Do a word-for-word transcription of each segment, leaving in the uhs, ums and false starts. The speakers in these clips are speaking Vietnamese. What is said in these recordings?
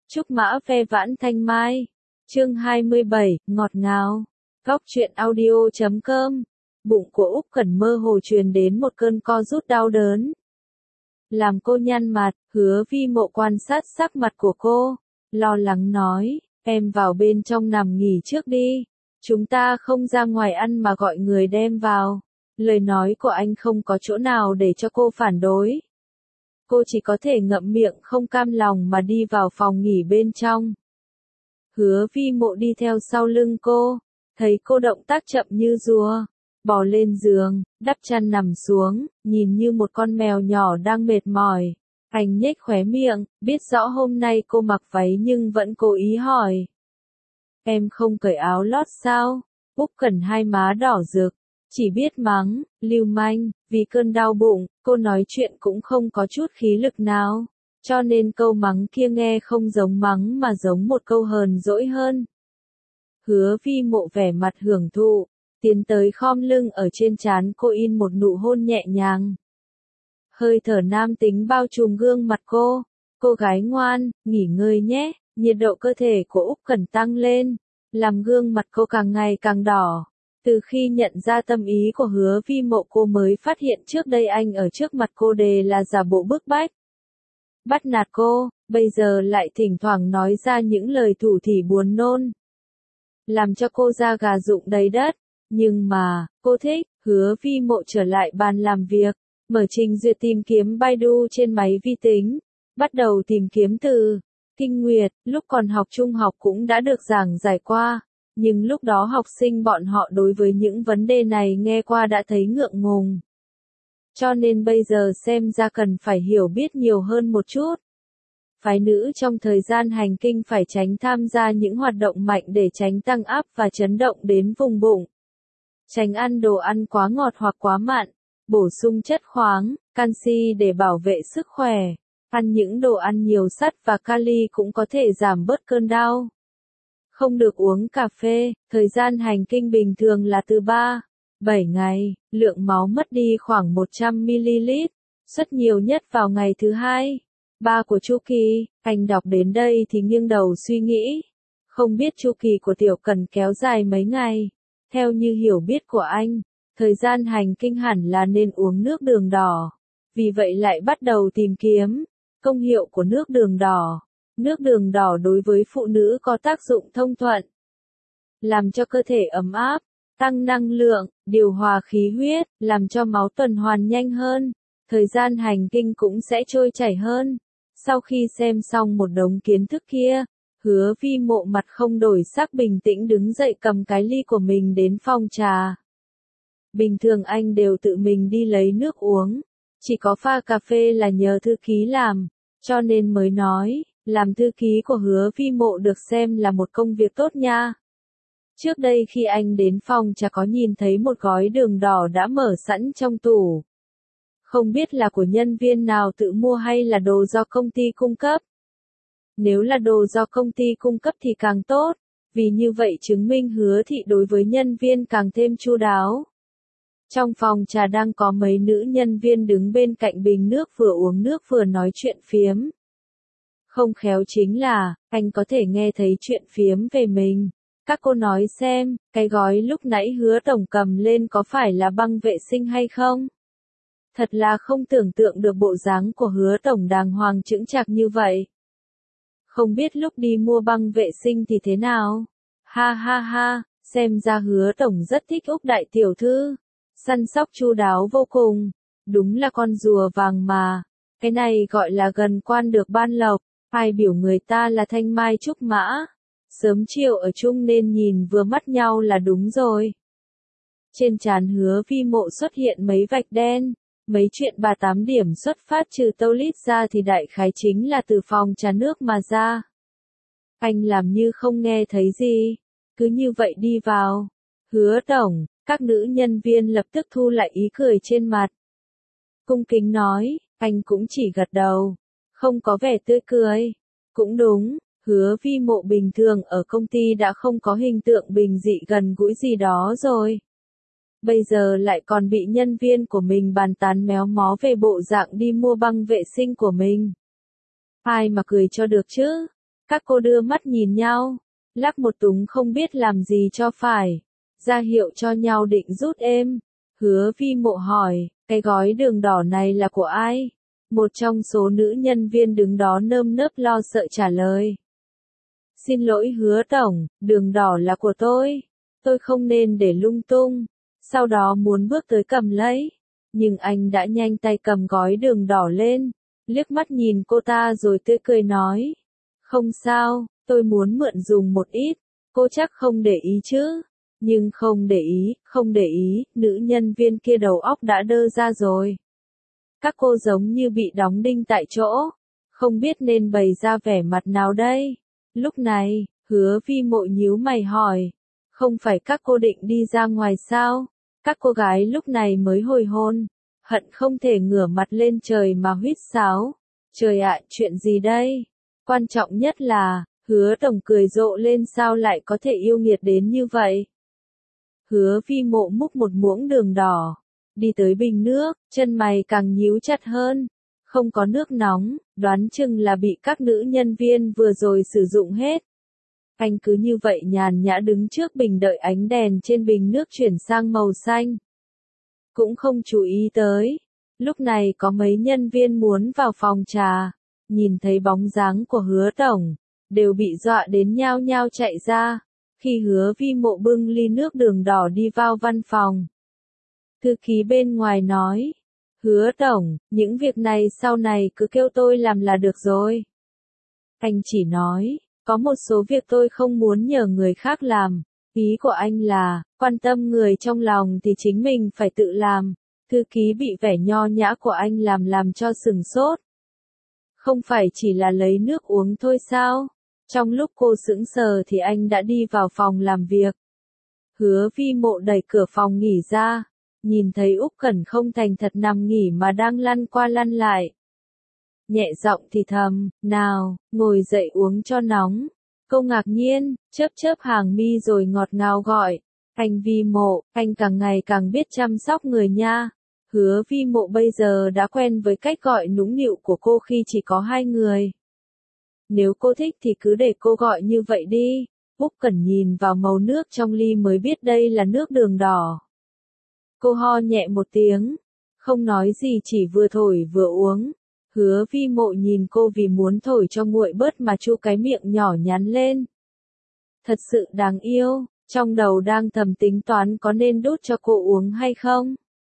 Trúc mã ve vãn thanh mai. Chương hai mươi bảy, ngọt ngào. Góc truyện audio chấm com. Bụng của Úc Cẩn mơ hồ truyền đến một cơn co rút đau đớn. Làm cô nhăn mặt, Hứa Vi Mộ quan sát sắc mặt của cô, lo lắng nói, em vào bên trong nằm nghỉ trước đi. Chúng ta không ra ngoài ăn mà gọi người đem vào. Lời nói của anh không có chỗ nào để cho cô phản đối. Cô chỉ có thể ngậm miệng không cam lòng mà đi vào phòng nghỉ bên trong. Hứa Vi Mộ đi theo sau lưng cô, thấy cô động tác chậm như rùa, bò lên giường, đắp chăn nằm xuống, nhìn như một con mèo nhỏ đang mệt mỏi. Anh nhếch khóe miệng, biết rõ hôm nay cô mặc váy nhưng vẫn cố ý hỏi. Em không cởi áo lót sao? Úc Cẩn hai má đỏ rực, chỉ biết mắng, lưu manh, vì cơn đau bụng, cô nói chuyện cũng không có chút khí lực nào. Cho nên câu mắng kia nghe không giống mắng mà giống một câu hờn dỗi hơn. Hứa Vi Mộ vẻ mặt hưởng thụ, tiến tới khom lưng ở trên trán cô in một nụ hôn nhẹ nhàng. Hơi thở nam tính bao trùm gương mặt cô. Cô gái ngoan, nghỉ ngơi nhé. Nhiệt độ cơ thể của Úc Cẩn tăng lên, làm gương mặt cô càng ngày càng đỏ. Từ khi nhận ra tâm ý của Hứa Vi Mộ cô mới phát hiện trước đây anh ở trước mặt cô đề là giả bộ bức bách, bắt nạt cô, bây giờ lại thỉnh thoảng nói ra những lời thủ thỉ buồn nôn, làm cho cô da gà rụng đầy đất. Nhưng mà, cô thích. Hứa Vi Mộ trở lại bàn làm việc, mở trình duyệt tìm kiếm Baidu trên máy vi tính, bắt đầu tìm kiếm từ kinh nguyệt. Lúc còn học trung học cũng đã được giảng giải qua, nhưng lúc đó học sinh bọn họ đối với những vấn đề này nghe qua đã thấy ngượng ngùng. Cho nên bây giờ xem ra cần phải hiểu biết nhiều hơn một chút. Phái nữ trong thời gian hành kinh phải tránh tham gia những hoạt động mạnh để tránh tăng áp và chấn động đến vùng bụng. Tránh ăn đồ ăn quá ngọt hoặc quá mặn, bổ sung chất khoáng, canxi để bảo vệ sức khỏe. Ăn những đồ ăn nhiều sắt và kali cũng có thể giảm bớt cơn đau. Không được uống cà phê, thời gian hành kinh bình thường là từ ba đến bảy ngày, lượng máu mất đi khoảng một trăm mi li lít, xuất nhiều nhất vào ngày thứ hai, ba của chu kỳ. Anh đọc đến đây thì nghiêng đầu suy nghĩ, không biết chu kỳ của Tiểu Cần kéo dài mấy ngày. Theo như hiểu biết của anh, thời gian hành kinh hẳn là nên uống nước đường đỏ. Vì vậy lại bắt đầu tìm kiếm công hiệu của nước đường đỏ. Nước đường đỏ đối với phụ nữ có tác dụng thông thuận, làm cho cơ thể ấm áp, tăng năng lượng, điều hòa khí huyết, làm cho máu tuần hoàn nhanh hơn. Thời gian hành kinh cũng sẽ trôi chảy hơn. Sau khi xem xong một đống kiến thức kia, Hứa Vi Mộ mặt không đổi sắc bình tĩnh đứng dậy cầm cái ly của mình đến phòng trà. Bình thường anh đều tự mình đi lấy nước uống, chỉ có pha cà phê là nhờ thư ký làm, cho nên mới nói, làm thư ký của Hứa Vi Mộ được xem là một công việc tốt nha. Trước đây khi anh đến phòng trà có nhìn thấy một gói đường đỏ đã mở sẵn trong tủ. Không biết là của nhân viên nào tự mua hay là đồ do công ty cung cấp. Nếu là đồ do công ty cung cấp thì càng tốt, vì như vậy chứng minh Hứa thị đối với nhân viên càng thêm chu đáo. Trong phòng trà đang có mấy nữ nhân viên đứng bên cạnh bình nước vừa uống nước vừa nói chuyện phiếm. Không khéo chính là, anh có thể nghe thấy chuyện phiếm về mình. Các cô nói xem, cái gói lúc nãy Hứa tổng cầm lên có phải là băng vệ sinh hay không? Thật là không tưởng tượng được bộ dáng của Hứa tổng đàng hoàng chững chạc như vậy. Không biết lúc đi mua băng vệ sinh thì thế nào? Ha ha ha, xem ra Hứa tổng rất thích Úc đại tiểu thư. Săn sóc chu đáo vô cùng. Đúng là con rùa vàng mà. Cái này gọi là gần quan được ban lộc. Ai biểu người ta là thanh mai trúc mã. Sớm chiều ở chung nên nhìn vừa mắt nhau là đúng rồi. Trên trán Hứa Vi Mộ xuất hiện mấy vạch đen. Mấy chuyện bà tám điểm xuất phát trừ tâu lít ra thì đại khái chính là từ phòng trà nước mà ra. Anh làm như không nghe thấy gì. Cứ như vậy đi vào. Hứa tổng, các nữ nhân viên lập tức thu lại ý cười trên mặt. Cung kính nói, anh cũng chỉ gật đầu. Không có vẻ tươi cười. Cũng đúng, Hứa Vi Mộ bình thường ở công ty đã không có hình tượng bình dị gần gũi gì đó rồi. Bây giờ lại còn bị nhân viên của mình bàn tán méo mó về bộ dạng đi mua băng vệ sinh của mình. Ai mà cười cho được chứ? Các cô đưa mắt nhìn nhau, lắc một túng không biết làm gì cho phải, ra hiệu cho nhau định rút êm. Hứa Vi Mộ hỏi, cái gói đường đỏ này là của ai? Một trong số nữ nhân viên đứng đó nơm nớp lo sợ trả lời. Xin lỗi Hứa tổng, đường đỏ là của tôi. Tôi không nên để lung tung. Sau đó muốn bước tới cầm lấy. Nhưng anh đã nhanh tay cầm gói đường đỏ lên, liếc mắt nhìn cô ta rồi tươi cười nói. Không sao, tôi muốn mượn dùng một ít. Cô chắc không để ý chứ? Nhưng không để ý, không để ý, nữ nhân viên kia đầu óc đã đơ ra rồi. Các cô giống như bị đóng đinh tại chỗ, không biết nên bày ra vẻ mặt nào đây. Lúc này, Hứa Vi Mộ nhíu mày hỏi, không phải các cô định đi ra ngoài sao? Các cô gái lúc này mới hồi hôn, hận không thể ngửa mặt lên trời mà huýt sáo. Trời ạ, chuyện gì đây? Quan trọng nhất là, Hứa tổng cười rộ lên sao lại có thể yêu nghiệt đến như vậy. Hứa Vi Mộ múc một muỗng đường đỏ, đi tới bình nước, chân mày càng nhíu chặt hơn. Không có nước nóng, đoán chừng là bị các nữ nhân viên vừa rồi sử dụng hết. Anh cứ như vậy nhàn nhã đứng trước bình đợi ánh đèn trên bình nước chuyển sang màu xanh. Cũng không chú ý tới. Lúc này có mấy nhân viên muốn vào phòng trà, nhìn thấy bóng dáng của Hứa tổng, đều bị dọa đến nhao nhao chạy ra. Khi Hứa Vi Mộ bưng ly nước đường đỏ đi vào văn phòng, thư ký bên ngoài nói, Hứa tổng, những việc này sau này cứ kêu tôi làm là được rồi. Anh chỉ nói, có một số việc tôi không muốn nhờ người khác làm. Ý của anh là, quan tâm người trong lòng thì chính mình phải tự làm. Thư ký bị vẻ nho nhã của anh làm làm cho sừng sốt. Không phải chỉ là lấy nước uống thôi sao? Trong lúc cô sững sờ thì anh đã đi vào phòng làm việc. Hứa Vi Mộ đẩy cửa phòng nghỉ ra, nhìn thấy Úc Cẩn không thành thật nằm nghỉ mà đang lăn qua lăn lại. Nhẹ giọng thì thầm, nào, ngồi dậy uống cho nóng. Cô ngạc nhiên, chớp chớp hàng mi rồi ngọt ngào gọi, anh Vi Mộ, anh càng ngày càng biết chăm sóc người nha. Hứa Vi Mộ bây giờ đã quen với cách gọi nũng nịu của cô khi chỉ có hai người. Nếu cô thích thì cứ để cô gọi như vậy đi. Úc Cẩn nhìn vào màu nước trong ly mới biết đây là nước đường đỏ. Cô ho nhẹ một tiếng, không nói gì chỉ vừa thổi vừa uống. Hứa Vi Mộ nhìn cô vì muốn thổi cho nguội bớt mà chu cái miệng nhỏ nhắn lên. Thật sự đáng yêu, trong đầu đang thầm tính toán có nên đút cho cô uống hay không.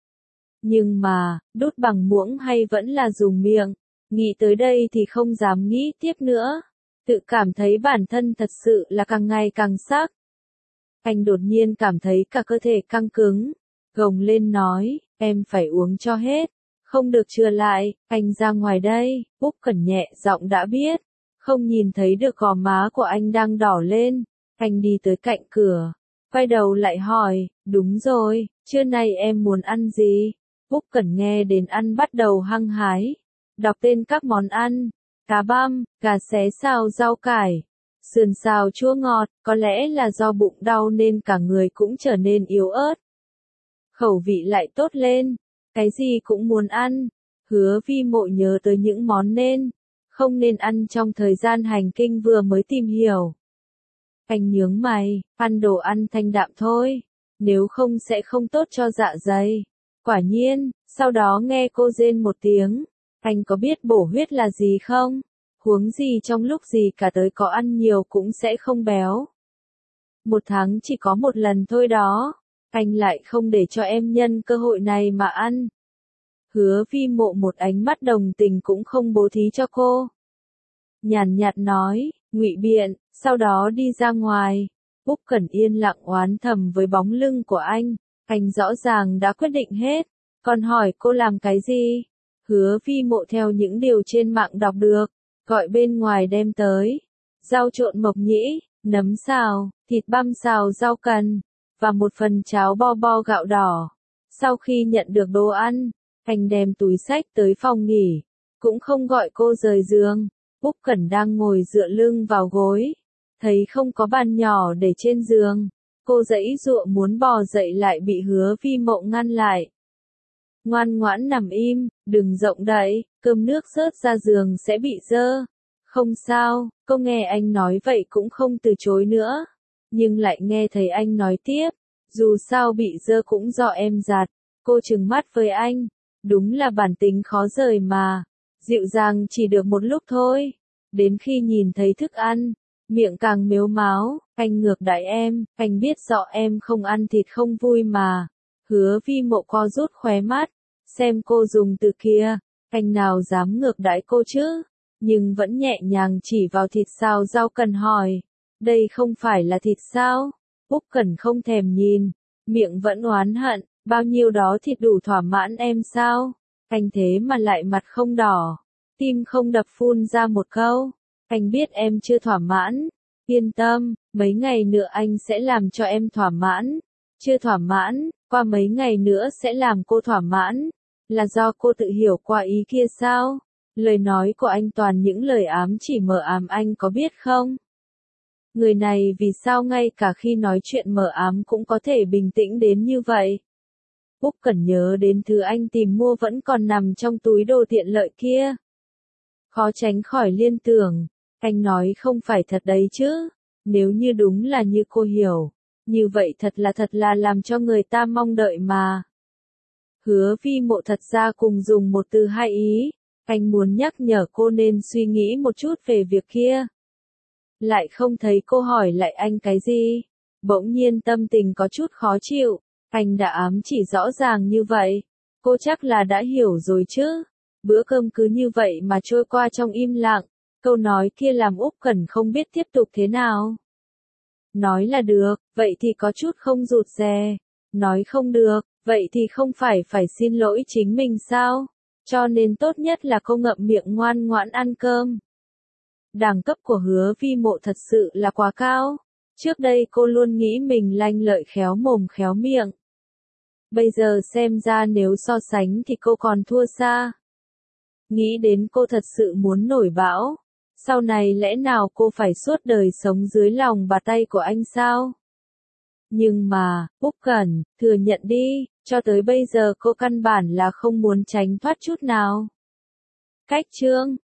Nhưng mà, đút bằng muỗng hay vẫn là dùng miệng, nghĩ tới đây thì không dám nghĩ tiếp nữa. Tự cảm thấy bản thân thật sự là càng ngày càng sắc. Anh đột nhiên cảm thấy cả cơ thể căng cứng, gồng lên nói, em phải uống cho hết. Không được chừa lại, anh ra ngoài đây. Úc Cẩn nhẹ giọng đã biết, không nhìn thấy được gò má của anh đang đỏ lên. Anh đi tới cạnh cửa, quay đầu lại hỏi, đúng rồi, trưa nay em muốn ăn gì? Úc Cẩn nghe đến ăn bắt đầu hăng hái, đọc tên các món ăn, cá băm, gà xé xào rau cải, sườn xào chua ngọt, có lẽ là do bụng đau nên cả người cũng trở nên yếu ớt. Khẩu vị lại tốt lên. Cái gì cũng muốn ăn. Hứa Vi Mộ nhớ tới những món nên, không nên ăn trong thời gian hành kinh vừa mới tìm hiểu. Anh nhướng mày, ăn đồ ăn thanh đạm thôi, nếu không sẽ không tốt cho dạ dày. Quả nhiên, sau đó nghe cô rên một tiếng, anh có biết bổ huyết là gì không? Huống gì trong lúc gì cả tới có ăn nhiều cũng sẽ không béo. Một tháng chỉ có một lần thôi đó. Anh lại không để cho em nhân cơ hội này mà ăn. Hứa Vi Mộ một ánh mắt đồng tình cũng không bố thí cho cô. Nhàn nhạt nói, ngụy biện, sau đó đi ra ngoài. Úc Cẩn yên lặng oán thầm với bóng lưng của anh. Anh rõ ràng đã quyết định hết. Còn hỏi cô làm cái gì? Hứa Vi Mộ theo những điều trên mạng đọc được, gọi bên ngoài đem tới. Rau trộn mộc nhĩ, nấm xào, thịt băm xào rau cần, và một phần cháo bo bo gạo đỏ. Sau khi nhận được đồ ăn, anh đem túi xách tới phòng nghỉ, cũng không gọi cô rời giường. Úc Cẩn đang ngồi dựa lưng vào gối, thấy không có bàn nhỏ để trên giường, cô giãy giụa muốn bò dậy lại bị Hứa Vi Mộ ngăn lại. Ngoan ngoãn nằm im, đừng động đậy, cơm nước rớt ra giường sẽ bị dơ. Không sao, cô nghe anh nói vậy cũng không từ chối nữa. Nhưng lại nghe thấy anh nói tiếp, dù sao bị dơ cũng do em giặt. Cô trừng mắt với anh, đúng là bản tính khó rời mà. Dịu dàng chỉ được một lúc thôi. Đến khi nhìn thấy thức ăn, miệng càng mếu máo, anh ngược đãi em, anh biết rõ em không ăn thịt không vui mà. Hứa Vi Mộ co rút khóe mắt, xem cô dùng từ kia, anh nào dám ngược đãi cô chứ, nhưng vẫn nhẹ nhàng chỉ vào thịt xào rau cần hỏi, đây không phải là thịt sao? Úc Cẩn không thèm nhìn, miệng vẫn oán hận, bao nhiêu đó thịt đủ thỏa mãn em sao? Anh thế mà lại mặt không đỏ, tim không đập phun ra một câu, anh biết em chưa thỏa mãn, yên tâm, mấy ngày nữa anh sẽ làm cho em thỏa mãn, chưa thỏa mãn, qua mấy ngày nữa sẽ làm cô thỏa mãn, là do cô tự hiểu qua ý kia sao? Lời nói của anh toàn những lời ám chỉ mờ ám anh có biết không? Người này vì sao ngay cả khi nói chuyện mờ ám cũng có thể bình tĩnh đến như vậy? Úc Cẩn nhớ đến thứ anh tìm mua vẫn còn nằm trong túi đồ tiện lợi kia. Khó tránh khỏi liên tưởng, anh nói không phải thật đấy chứ, nếu như đúng là như cô hiểu, như vậy thật là thật là làm cho người ta mong đợi mà. Hứa Vi Mộ thật ra cùng dùng một từ hai ý, anh muốn nhắc nhở cô nên suy nghĩ một chút về việc kia. Lại không thấy cô hỏi lại anh cái gì, bỗng nhiên tâm tình có chút khó chịu, anh đã ám chỉ rõ ràng như vậy, cô chắc là đã hiểu rồi chứ. Bữa cơm cứ như vậy mà trôi qua trong im lặng, câu nói kia làm Úc Cẩn không biết tiếp tục thế nào. Nói là được, vậy thì có chút không rụt rè, nói không được, vậy thì không phải phải xin lỗi chính mình sao? Cho nên tốt nhất là cô ngậm miệng ngoan ngoãn ăn cơm. Đẳng cấp của Hứa Vi Mộ thật sự là quá cao. Trước đây cô luôn nghĩ mình lanh lợi khéo mồm khéo miệng. Bây giờ xem ra nếu so sánh thì cô còn thua xa. Nghĩ đến cô thật sự muốn nổi bão. Sau này lẽ nào cô phải suốt đời sống dưới lòng bàn tay của anh sao? Nhưng mà, Úc Cẩn, thừa nhận đi, cho tới bây giờ cô căn bản là không muốn tránh thoát chút nào. Cách chương